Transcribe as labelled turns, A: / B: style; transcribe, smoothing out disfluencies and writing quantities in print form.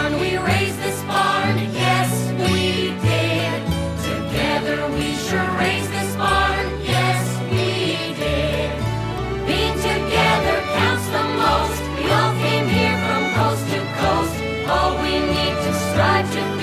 A: barn, we raised this barn, yes we did. Together we sure raised this barn, yes we did. Being together counts the most. We all came here from coast to coast. All we need to strive to